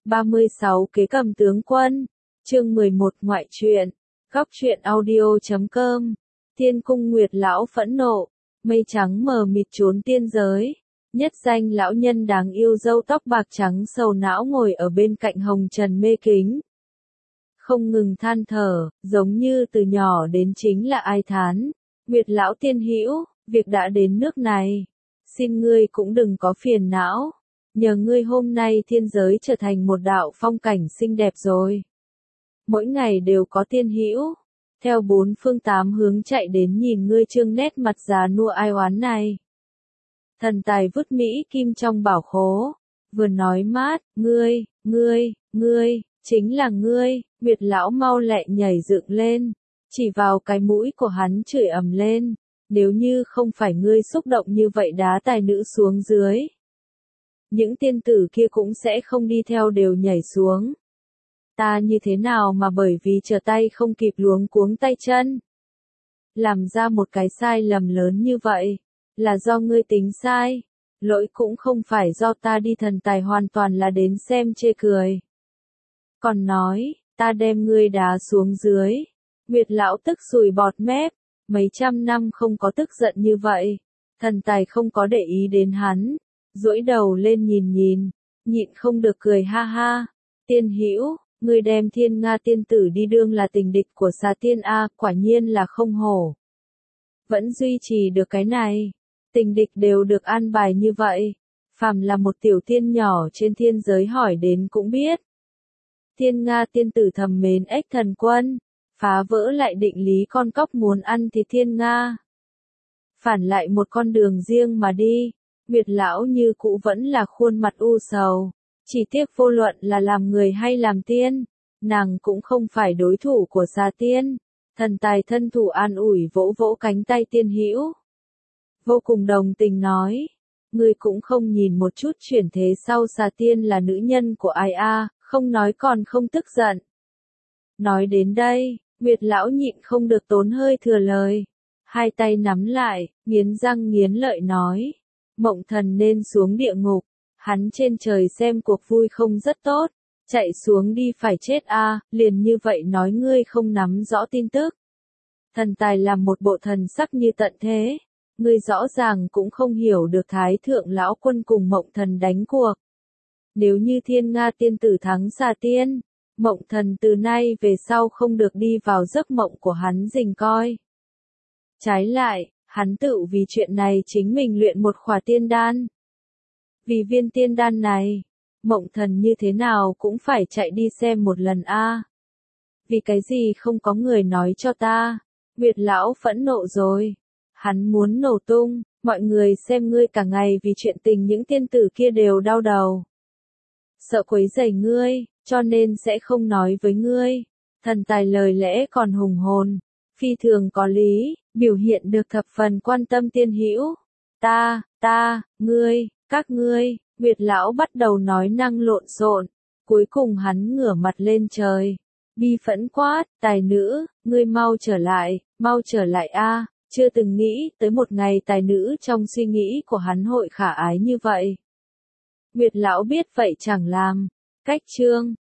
36 Kế cầm tướng quân. Chương 11 Ngoại truyện. Góc truyện audio.com. Tiên cung Nguyệt lão phẫn nộ, mây trắng mờ mịt trốn tiên giới. Nhất danh lão nhân đáng yêu râu tóc bạc trắng sầu não ngồi ở bên cạnh hồng trần mê kính. Không ngừng than thở, giống như từ nhỏ đến chính là ai thán. Nguyệt lão tiên hữu, việc đã đến nước này. Xin ngươi cũng đừng có phiền não. Nhờ ngươi hôm nay thiên giới trở thành một đạo phong cảnh xinh đẹp rồi. Mỗi ngày đều có tiên hữu theo bốn phương tám hướng chạy đến nhìn ngươi trương nét mặt già nua ai oán này. Thần tài vứt mỹ kim trong bảo khố, vừa nói mát, ngươi, chính là ngươi. Nguyệt lão mau lẹ nhảy dựng lên, chỉ vào cái mũi của hắn chửi ầm lên, nếu như không phải ngươi xúc động như vậy đá tài nữ xuống dưới, những tiên tử kia cũng sẽ không đi theo đều nhảy xuống. Ta như thế nào mà bởi vì trở tay không kịp luống cuống tay chân, làm ra một cái sai lầm lớn như vậy, là do ngươi tính sai, lỗi cũng không phải do ta đi. Thần tài hoàn toàn là đến xem chê cười. Còn nói, ta đem ngươi đá xuống dưới. Nguyệt lão tức sùi bọt mép, mấy trăm năm không có tức giận như vậy. Thần tài không có để ý đến hắn, duỗi đầu lên nhìn, nhịn không được cười ha ha. Tiên hữu, ngươi đem Thiên Nga tiên tử đi đương là tình địch của xà tiên a, quả nhiên là không hổ. Vẫn duy trì được cái này, tình địch đều được an bài như vậy, phàm là một tiểu tiên nhỏ trên thiên giới hỏi đến cũng biết. Thiên Nga tiên tử thầm mến ếch thần quân, phá vỡ lại định lý con cóc muốn ăn thì Thiên Nga. Phản lại một con đường riêng mà đi. Nguyệt lão như cũ vẫn là khuôn mặt u sầu, chỉ tiếc vô luận là làm người hay làm tiên, nàng cũng không phải đối thủ của xà tiên. Thần tài thân thủ an ủi vỗ vỗ cánh tay tiên hữu, vô cùng đồng tình nói, ngươi cũng không nhìn một chút chuyển thế sau xà tiên là nữ nhân của ai a, không nói còn không tức giận. Nói đến đây, Nguyệt lão nhịn không được tốn hơi thừa lời, hai tay nắm lại, nghiến răng nghiến lợi nói, Mộng thần nên xuống địa ngục, hắn trên trời xem cuộc vui không rất tốt, chạy xuống đi phải chết a, liền như vậy nói ngươi không nắm rõ tin tức. Thần tài làm một bộ thần sắc như tận thế, ngươi rõ ràng cũng không hiểu được Thái thượng lão quân cùng Mộng thần đánh cuộc. Nếu như Thiên Nga tiên tử thắng xà tiên, Mộng thần từ nay về sau không được đi vào giấc mộng của hắn rình coi. Trái lại, hắn tự vì chuyện này chính mình luyện một khỏa tiên đan. Vì viên tiên đan này, Mộng thần như thế nào cũng phải chạy đi xem một lần a. Vì cái gì không có người nói cho ta? Nguyệt lão phẫn nộ rồi. Hắn muốn nổ tung, mọi người xem ngươi cả ngày vì chuyện tình những tiên tử kia đều đau đầu. Sợ quấy rầy ngươi, cho nên sẽ không nói với ngươi. Thần tài lời lẽ còn hùng hồn, phi thường có lý, biểu hiện được thập phần quan tâm tiên hữu. Ngươi, các ngươi. Nguyệt lão bắt đầu nói năng lộn xộn, cuối cùng hắn ngửa mặt lên trời, bi phẫn quát, tài nữ, ngươi mau trở lại a, chưa từng nghĩ tới một ngày tài nữ trong suy nghĩ của hắn hội khả ái như vậy. Nguyệt lão biết vậy chẳng làm, cách chương